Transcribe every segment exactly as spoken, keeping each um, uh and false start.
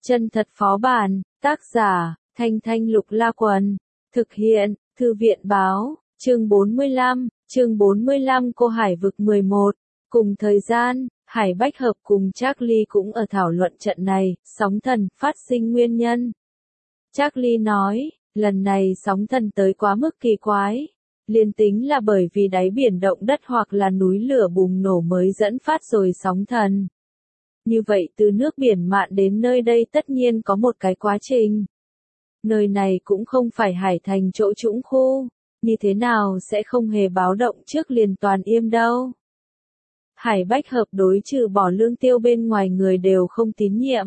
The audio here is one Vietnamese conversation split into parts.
Chân thật phó bản, tác giả, Thanh Thanh Lục La Quần, thực hiện, Thư viện báo, chương bốn mươi lăm, chương bốn mươi lăm Cô Hải vực mười một. Cùng thời gian, Hải Bách Hợp cùng Charlie cũng ở thảo luận trận này, sóng thần, phát sinh nguyên nhân. Charlie nói, lần này sóng thần tới quá mức kỳ quái. Liên tính là bởi vì đáy biển động đất hoặc là núi lửa bùng nổ mới dẫn phát rồi sóng thần. Như vậy từ nước biển mạn đến nơi đây tất nhiên có một cái quá trình. Nơi này cũng không phải hải thành chỗ trũng khu, như thế nào sẽ không hề báo động trước liền toàn im đâu. Hải Bách Hợp đối trừ bỏ Lương Tiêu bên ngoài người đều không tín nhiệm.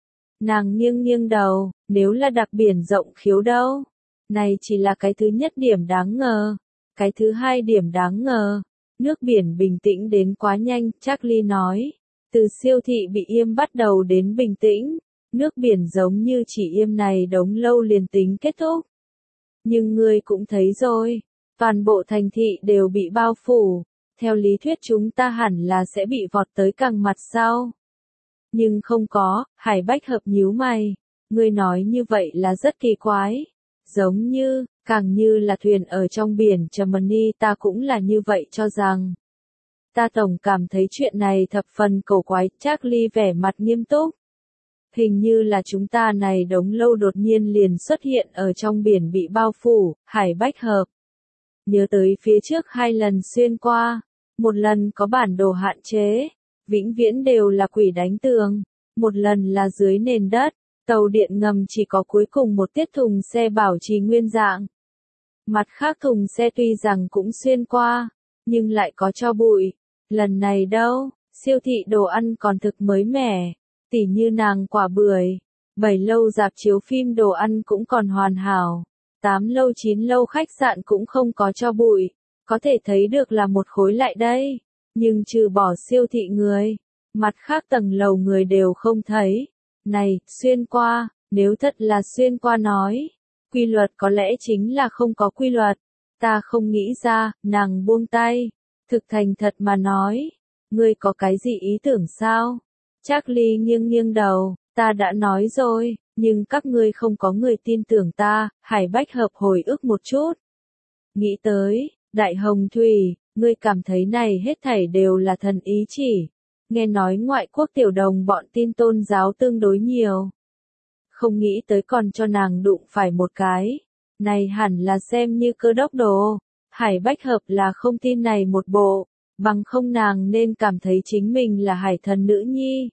Nàng nghiêng nghiêng đầu, nếu là đặc biển rộng khiếu đâu. Này chỉ là cái thứ nhất điểm đáng ngờ. Cái thứ hai điểm đáng ngờ. Nước biển bình tĩnh đến quá nhanh, Charlie nói. Từ siêu thị bị im bắt đầu đến bình tĩnh. Nước biển giống như chỉ im này đống lâu liền tính kết thúc. Nhưng ngươi cũng thấy rồi. Toàn bộ thành thị đều bị bao phủ. Theo lý thuyết chúng ta hẳn là sẽ bị vọt tới càng mặt sau. Nhưng không có, Hải Bách Hợp nhíu mày. Ngươi nói như vậy là rất kỳ quái. Giống như, càng như là thuyền ở trong biển Germany ta cũng là như vậy cho rằng. Ta tổng cảm thấy chuyện này thập phần cổ quái, Charlie vẻ mặt nghiêm túc. Hình như là chúng ta này đống lâu đột nhiên liền xuất hiện ở trong biển bị bao phủ, Hải Bách Hợp. Nhớ tới phía trước hai lần xuyên qua, một lần có bản đồ hạn chế, vĩnh viễn đều là quỷ đánh tường, một lần là dưới nền đất, tàu điện ngầm chỉ có cuối cùng một tiết thùng xe bảo trì nguyên dạng. Mặt khác thùng xe tuy rằng cũng xuyên qua, nhưng lại có cho bụi. Lần này đâu, siêu thị đồ ăn còn thực mới mẻ, tỉ như nàng quả bưởi, bảy lâu rạp chiếu phim đồ ăn cũng còn hoàn hảo, tám lâu chín lâu khách sạn cũng không có cho bụi, có thể thấy được là một khối lại đây, nhưng trừ bỏ siêu thị người, mặt khác tầng lầu người đều không thấy. Này, xuyên qua, nếu thật là xuyên qua nói, quy luật có lẽ chính là không có quy luật, ta không nghĩ ra, nàng buông tay. Thực thành thật mà nói, ngươi có cái gì ý tưởng sao? Charlie nghiêng nghiêng đầu, ta đã nói rồi, nhưng các ngươi không có người tin tưởng ta, Hải Bách Hợp hồi ức một chút. Nghĩ tới, Đại Hồng Thủy, ngươi cảm thấy này hết thảy đều là thần ý chỉ. Nghe nói ngoại quốc tiểu đồng bọn tin tôn giáo tương đối nhiều. Không nghĩ tới còn cho nàng đụng phải một cái. Này hẳn là xem như cơ đốc đồ. Hải Bách Hợp là không tin này một bộ, bằng không nàng nên cảm thấy chính mình là hải thần nữ nhi.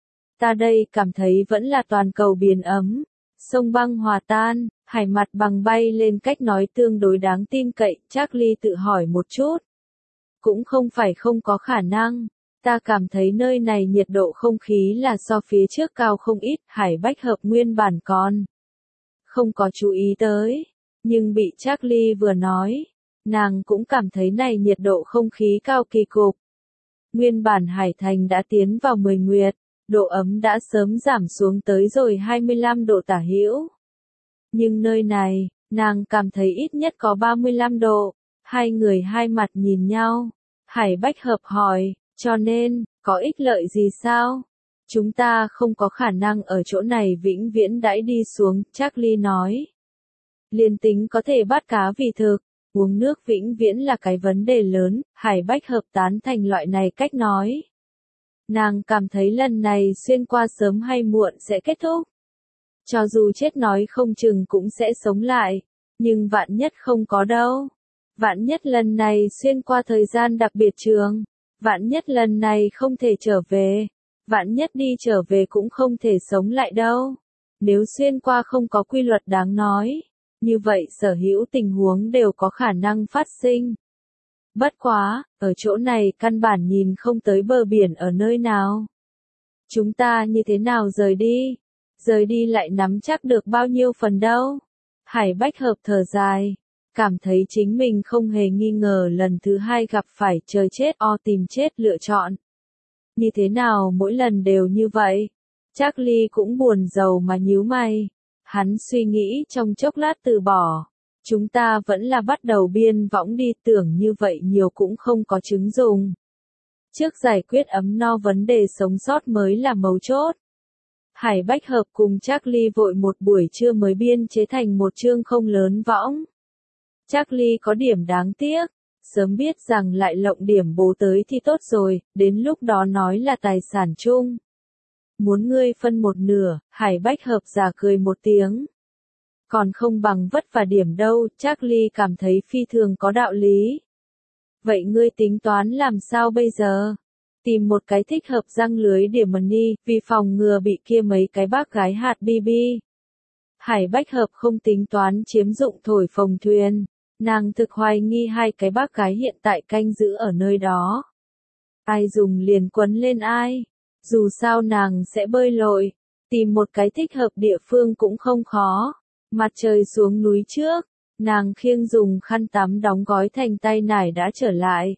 Ta đây cảm thấy vẫn là toàn cầu biển ấm, sông băng hòa tan, hải mặt bằng bay lên cách nói tương đối đáng tin cậy, Charlie tự hỏi một chút. Cũng không phải không có khả năng, ta cảm thấy nơi này nhiệt độ không khí là so phía trước cao không ít, Hải Bách Hợp nguyên bản còn không có chú ý tới, nhưng bị Charlie vừa nói. Nàng cũng cảm thấy này nhiệt độ không khí cao kỳ cục. Nguyên bản Hải Thành đã tiến vào mười nguyệt, độ ấm đã sớm giảm xuống tới rồi hai mươi lăm độ tả hữu. Nhưng nơi này, nàng cảm thấy ít nhất có ba mươi lăm độ. Hai người hai mặt nhìn nhau. Hải Bách Hợp hỏi, cho nên, có ích lợi gì sao? Chúng ta không có khả năng ở chỗ này vĩnh viễn đãi đi xuống, Charlie nói. Liên tính có thể bắt cá vì thực. Uống nước vĩnh viễn là cái vấn đề lớn, Hải Bách Hợp tán thành loại này cách nói. Nàng cảm thấy lần này xuyên qua sớm hay muộn sẽ kết thúc. Cho dù chết nói không chừng cũng sẽ sống lại, nhưng vạn nhất không có đâu. Vạn nhất lần này xuyên qua thời gian đặc biệt trường, vạn nhất lần này không thể trở về, vạn nhất đi trở về cũng không thể sống lại đâu. Nếu xuyên qua không có quy luật đáng nói. Như vậy sở hữu tình huống đều có khả năng phát sinh. Bất quá, ở chỗ này căn bản nhìn không tới bờ biển ở nơi nào. Chúng ta như thế nào rời đi? Rời đi lại nắm chắc được bao nhiêu phần đâu? Hải Bách Hợp thở dài, cảm thấy chính mình không hề nghi ngờ lần thứ hai gặp phải trời chết o tìm chết lựa chọn. Như thế nào mỗi lần đều như vậy? Charlie cũng buồn rầu mà nhíu mày. Hắn suy nghĩ trong chốc lát từ bỏ. Chúng ta vẫn là bắt đầu biên võng đi, tưởng như vậy nhiều cũng không có chứng dùng. Trước giải quyết ấm no vấn đề sống sót mới là mấu chốt. Hải Bách Hợp cùng Charlie vội một buổi trưa mới biên chế thành một chương không lớn võng. Charlie có điểm đáng tiếc, sớm biết rằng lại lộng điểm bố tới thì tốt rồi, đến lúc đó nói là tài sản chung. Muốn ngươi phân một nửa, Hải Bách Hợp giả cười một tiếng. Còn không bằng vất vả điểm đâu, Charlie cảm thấy phi thường có đạo lý. Vậy ngươi tính toán làm sao bây giờ? Tìm một cái thích hợp răng lưới điểm money, vì phòng ngừa bị kia mấy cái bác gái hạt bi bi. Hải Bách Hợp không tính toán chiếm dụng thổi phồng thuyền, nàng thực hoài nghi hai cái bác gái hiện tại canh giữ ở nơi đó. Ai dùng liền quấn lên ai, dù sao nàng sẽ bơi lội, tìm một cái thích hợp địa phương cũng không khó. Mặt trời xuống núi trước, nàng khiêng dùng khăn tắm đóng gói thành tay nải đã trở lại.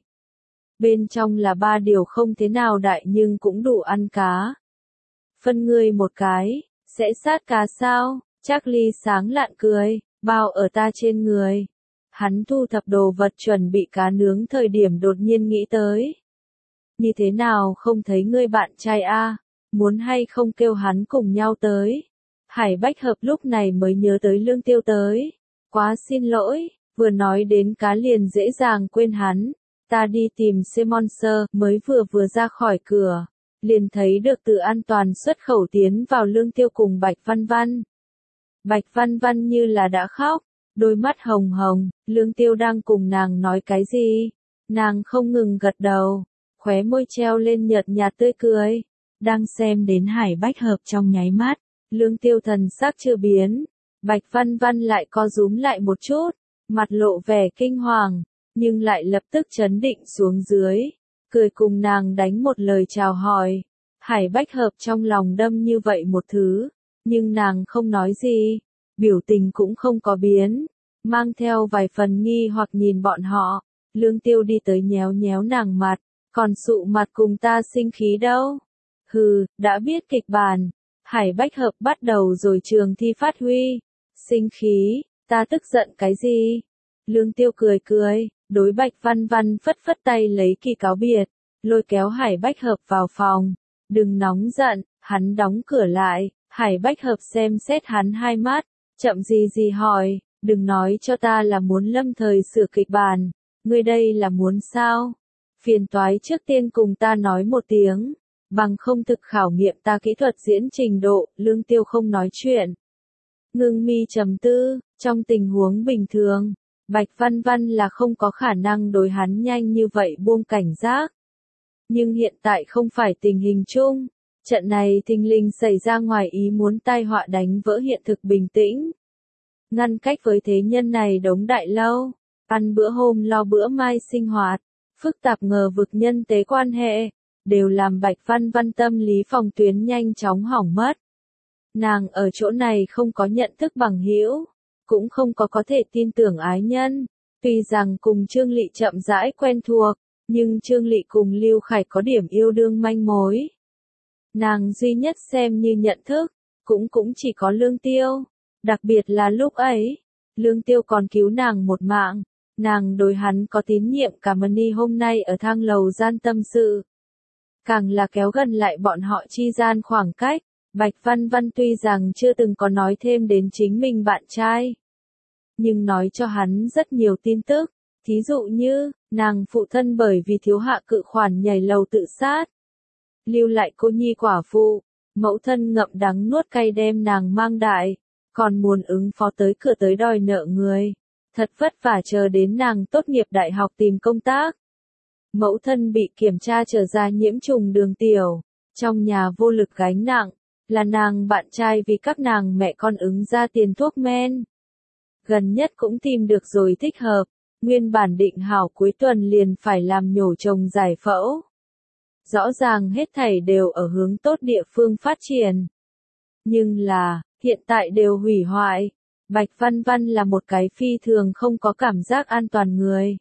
Bên trong là ba điều không thế nào đại nhưng cũng đủ ăn cá. Phân ngươi một cái, sẽ sát cá sao? Charlie sáng lạn cười, bao ở ta trên người. Hắn thu thập đồ vật chuẩn bị cá nướng thời điểm đột nhiên nghĩ tới. Như thế nào không thấy ngươi bạn trai a? Muốn hay không kêu hắn cùng nhau tới? Hải Bách Hợp lúc này mới nhớ tới Lương Tiêu tới. Quá xin lỗi, vừa nói đến cá liền dễ dàng quên hắn. Ta đi tìm Semonser, mới vừa vừa ra khỏi cửa, liền thấy được từ an toàn xuất khẩu tiến vào Lương Tiêu cùng Bạch Văn Văn. Bạch Văn Văn như là đã khóc, đôi mắt hồng hồng, Lương Tiêu đang cùng nàng nói cái gì? Nàng không ngừng gật đầu, khóe môi treo lên nhợt nhạt tươi cười. Đang xem đến Hải Bách Hợp trong nháy mắt, Lương Tiêu thần sắc chưa biến, Bạch Văn Văn lại co rúm lại một chút, mặt lộ vẻ kinh hoàng, nhưng lại lập tức chấn định xuống dưới, cười cùng nàng đánh một lời chào hỏi. Hải Bách Hợp trong lòng đâm như vậy một thứ, nhưng nàng không nói gì, biểu tình cũng không có biến, mang theo vài phần nghi hoặc nhìn bọn họ. Lương Tiêu đi tới nhéo nhéo nàng mặt, còn sụ mặt cùng ta sinh khí đâu? Hừ, đã biết kịch bản. Hải Bách Hợp bắt đầu rồi trường thi phát huy. Sinh khí, ta tức giận cái gì? Lương Tiêu cười cười, đối Bạch Văn Văn phất phất tay lấy kỳ cáo biệt, lôi kéo Hải Bách Hợp vào phòng. Đừng nóng giận, hắn đóng cửa lại, Hải Bách Hợp xem xét hắn hai mắt, chậm gì gì hỏi, đừng nói cho ta là muốn lâm thời sửa kịch bản, ngươi đây là muốn sao? Phiền toái trước tiên cùng ta nói một tiếng, bằng không thực khảo nghiệm ta kỹ thuật diễn trình độ. Lương Tiêu không nói chuyện. Ngưng mi trầm tư, trong tình huống bình thường, Bạch Văn Văn là không có khả năng đối hắn nhanh như vậy buông cảnh giác. Nhưng hiện tại không phải tình hình chung, trận này thình lình xảy ra ngoài ý muốn tai họa đánh vỡ hiện thực bình tĩnh. Ngăn cách với thế nhân này đống đại lâu, ăn bữa hôm lo bữa mai sinh hoạt, phức tạp ngờ vực nhân tế quan hệ, đều làm Bạch Văn Văn tâm lý phòng tuyến nhanh chóng hỏng mất. Nàng ở chỗ này không có nhận thức bằng hữu, cũng không có có thể tin tưởng ái nhân. Tuy rằng cùng Trương Lị chậm rãi quen thuộc, nhưng Trương Lị cùng Lưu Khải có điểm yêu đương manh mối. Nàng duy nhất xem như nhận thức, cũng cũng chỉ có Lương Tiêu. Đặc biệt là lúc ấy, Lương Tiêu còn cứu nàng một mạng, nàng đối hắn có tín nhiệm. Cả Money hôm nay ở thang lầu gian tâm sự, càng là kéo gần lại bọn họ chi gian khoảng cách. Bạch Văn Văn tuy rằng chưa từng có nói thêm đến chính mình bạn trai, nhưng nói cho hắn rất nhiều tin tức, thí dụ như, nàng phụ thân bởi vì thiếu hạ cự khoản nhảy lầu tự sát, lưu lại cô nhi quả phụ, mẫu thân ngậm đắng nuốt cay đem nàng mang đại, còn muốn ứng phó tới cửa tới đòi nợ người, thật vất vả chờ đến nàng tốt nghiệp đại học tìm công tác. Mẫu thân bị kiểm tra trở ra nhiễm trùng đường tiểu, trong nhà vô lực gánh nặng, là nàng bạn trai vì các nàng mẹ con ứng ra tiền thuốc men. Gần nhất cũng tìm được rồi thích hợp, nguyên bản định hảo cuối tuần liền phải làm nhổ chồng giải phẫu. Rõ ràng hết thảy đều ở hướng tốt địa phương phát triển. Nhưng là, hiện tại đều hủy hoại. Bạch Văn Văn là một cái phi thường không có cảm giác an toàn người.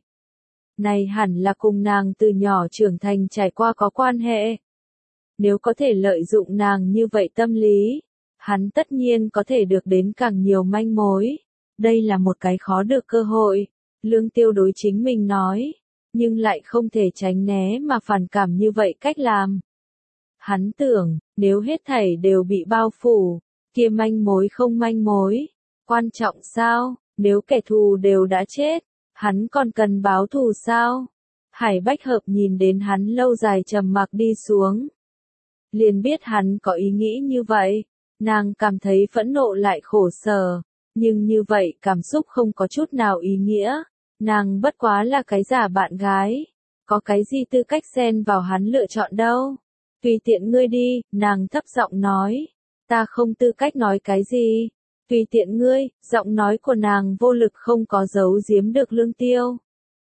Này hẳn là cùng nàng từ nhỏ trưởng thành trải qua có quan hệ. Nếu có thể lợi dụng nàng như vậy tâm lý, hắn tất nhiên có thể được đến càng nhiều manh mối. Đây là một cái khó được cơ hội, Lương Tiêu đối chính mình nói, nhưng lại không thể tránh né mà phản cảm như vậy cách làm. Hắn tưởng, Nếu hết thảy đều bị bao phủ, kia manh mối không manh mối, quan trọng sao? Nếu kẻ thù đều đã chết, hắn còn cần báo thù sao? Hải Bách Hợp nhìn đến hắn lâu dài trầm mặc đi xuống, liền biết hắn có ý nghĩ như vậy, nàng cảm thấy phẫn nộ lại khổ sở, nhưng như vậy cảm xúc không có chút nào ý nghĩa, nàng bất quá là cái giả bạn gái, có cái gì tư cách xen vào hắn lựa chọn đâu, tùy tiện ngươi đi, nàng thấp giọng nói, ta không tư cách nói cái gì, tùy tiện ngươi, giọng nói của nàng vô lực không có giấu giếm được Lương Tiêu.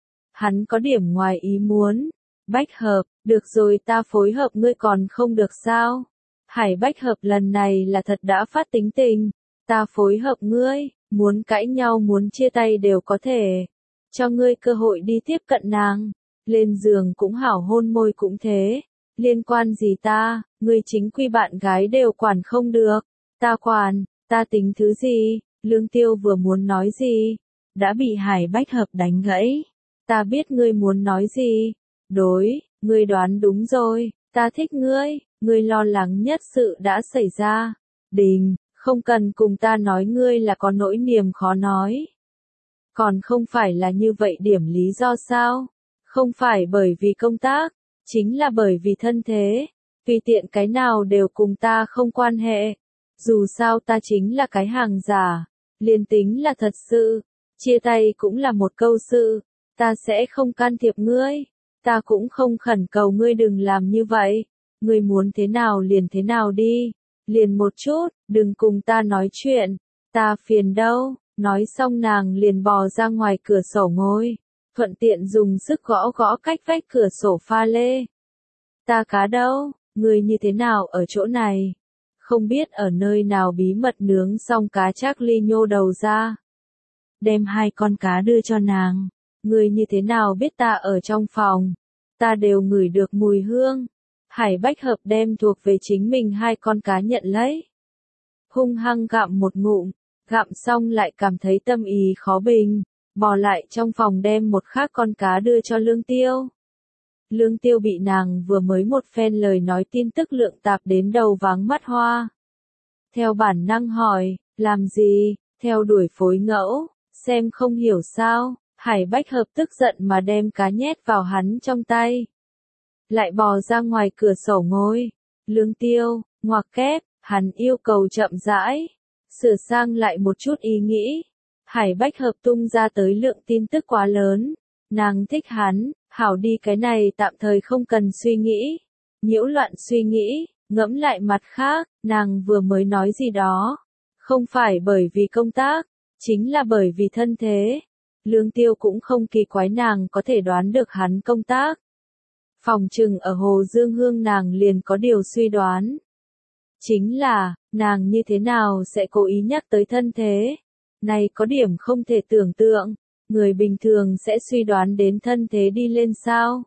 Hắn có điểm ngoài ý muốn. Bách Hợp, được rồi ta phối hợp ngươi còn không được sao? Hải Bách Hợp lần này là thật đã phát tính tình. Ta phối hợp ngươi, muốn cãi nhau muốn chia tay đều có thể. Cho ngươi cơ hội đi tiếp cận nàng. Lên giường cũng hảo hôn môi cũng thế. Liên quan gì ta, ngươi chính quy bạn gái đều quản không được. Ta quản, ta tính thứ gì? Lương Tiêu vừa muốn nói gì? Đã bị Hải Bách Hợp đánh gãy. Ta biết ngươi muốn nói gì. Đối, ngươi đoán đúng rồi, ta thích ngươi, ngươi lo lắng nhất sự đã xảy ra. Đình, không cần cùng ta nói ngươi là có nỗi niềm khó nói. Còn không phải là như vậy điểm lý do sao? Không phải bởi vì công tác, chính là bởi vì thân thế. Tùy tiện cái nào đều cùng ta không quan hệ. Dù sao ta chính là cái hàng giả, liền tính là thật sự, chia tay cũng là một câu sự, ta sẽ không can thiệp ngươi. Ta cũng không khẩn cầu ngươi đừng làm như vậy, ngươi muốn thế nào liền thế nào đi, liền một chút, đừng cùng ta nói chuyện, ta phiền đâu, nói xong nàng liền bò ra ngoài cửa sổ ngồi, thuận tiện dùng sức gõ gõ cách vách cửa sổ pha lê. Ta cá đâu, ngươi như thế nào ở chỗ này, không biết ở nơi nào bí mật nướng xong cá chắc ly nhô đầu ra. Đem hai con cá đưa cho nàng. Ngươi như thế nào biết ta ở trong phòng? Ta đều ngửi được mùi hương. Hải Bách Hợp đem thuộc về chính mình hai con cá nhận lấy. Hung hăng gặm một ngụm, gặm xong lại cảm thấy tâm ý khó bình, bò lại trong phòng đem một khác con cá đưa cho Lương Tiêu. Lương Tiêu bị nàng vừa mới một phen lời nói tin tức lượng tạp đến đầu váng mắt hoa. Theo bản năng hỏi, làm gì, theo đuổi phối ngẫu, xem không hiểu sao. Hải Bách Hợp tức giận mà đem cá nhét vào hắn trong tay. Lại bò ra ngoài cửa sổ ngồi. Lương Tiêu, ngoặc kép, hắn yêu cầu chậm rãi. Sửa sang lại một chút ý nghĩ. Hải Bách Hợp tung ra tới lượng tin tức quá lớn. Nàng thích hắn, hảo đi cái này tạm thời không cần suy nghĩ. Nhiễu loạn suy nghĩ, ngẫm lại mặt khác, nàng vừa mới nói gì đó. Không phải bởi vì công tác, chính là bởi vì thân thế. Lương Tiêu cũng không kỳ quái nàng có thể đoán được hắn công tác. Phòng trừng ở Hồ Dương Hương nàng liền có điều suy đoán. Chính là, nàng như thế nào sẽ cố ý nhắc tới thân thế? Này có điểm không thể tưởng tượng, người bình thường sẽ suy đoán đến thân thế đi lên sao?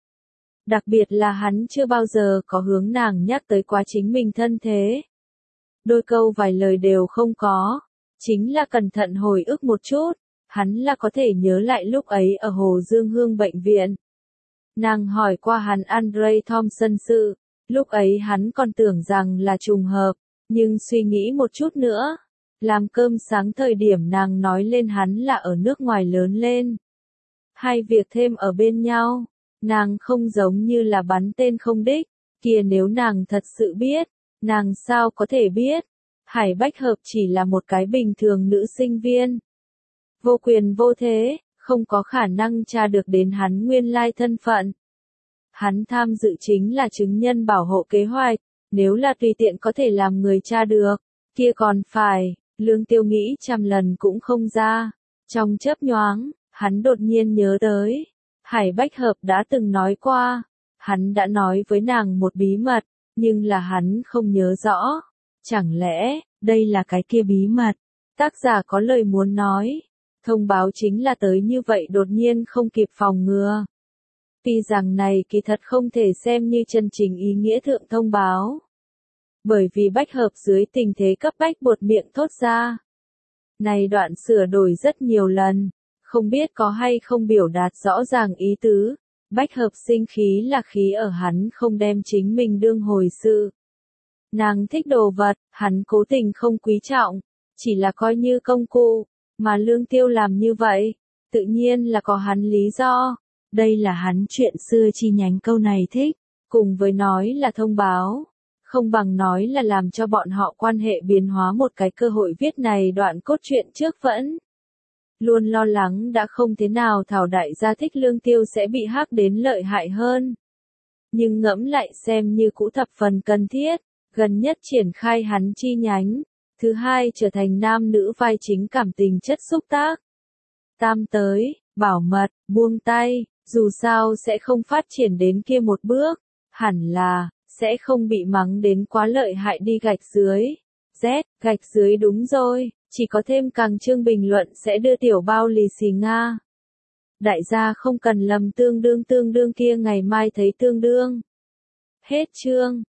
Đặc biệt là hắn chưa bao giờ có hướng nàng nhắc tới quá chính mình thân thế. Đôi câu vài lời đều không có, chính là cẩn thận hồi ức một chút. Hắn là có thể nhớ lại lúc ấy ở Hồ Dương Hương bệnh viện. Nàng hỏi qua hắn Andre Thompson sự, lúc ấy hắn còn tưởng rằng là trùng hợp, nhưng suy nghĩ một chút nữa. Làm cơm sáng thời điểm nàng nói lên hắn là ở nước ngoài lớn lên. Hai việc thêm ở bên nhau, nàng không giống như là bắn tên không đích, kia nếu nàng thật sự biết, nàng sao có thể biết. Hải Bách Hợp chỉ là một cái bình thường nữ sinh viên. Vô quyền vô thế, không có khả năng tra được đến hắn nguyên lai thân phận. Hắn tham dự chính là chứng nhân bảo hộ kế hoạch, nếu là tùy tiện có thể làm người tra được, kia còn phải, Lương Tiêu nghĩ trăm lần cũng không ra. Trong chớp nhoáng, hắn đột nhiên nhớ tới, Hải Bách Hợp đã từng nói qua, hắn đã nói với nàng một bí mật, nhưng là hắn không nhớ rõ. Chẳng lẽ, đây là cái kia bí mật? Tác giả có lời muốn nói. Thông báo chính là tới như vậy đột nhiên không kịp phòng ngừa. Tuy rằng này kỳ thật không thể xem như chân chính ý nghĩa thượng thông báo. Bởi vì Bách Hợp dưới tình thế cấp bách buột miệng thốt ra. Này đoạn sửa đổi rất nhiều lần, không biết có hay không biểu đạt rõ ràng ý tứ. Bách Hợp sinh khí là khí ở hắn không đem chính mình đương hồi sự. Nàng thích đồ vật, hắn cố tình không quý trọng, chỉ là coi như công cụ, mà Lương Tiêu làm như vậy, tự nhiên là có hắn lý do. Đây là hắn chuyện xưa chi nhánh câu này thích, cùng với nói là thông báo, không bằng nói là làm cho bọn họ quan hệ biến hóa một cái cơ hội viết này đoạn cốt truyện trước vẫn. Luôn lo lắng đã không thế nào Thảo đại gia thích Lương Tiêu sẽ bị hắc đến lợi hại hơn. Nhưng ngẫm lại xem như cũ thập phần cần thiết, gần nhất triển khai hắn chi nhánh, thứ hai trở thành nam nữ vai chính cảm tình chất xúc tác. Tam tới, bảo mật, buông tay, dù sao sẽ không phát triển đến kia một bước, hẳn là, sẽ không bị mắng đến quá lợi hại đi gạch dưới. Z, gạch dưới đúng rồi, chỉ có thêm càng chương bình luận sẽ đưa tiểu bao lì xì Nga. Đại gia không cần lầm tương đương tương đương kia ngày mai thấy tương đương. Hết chương.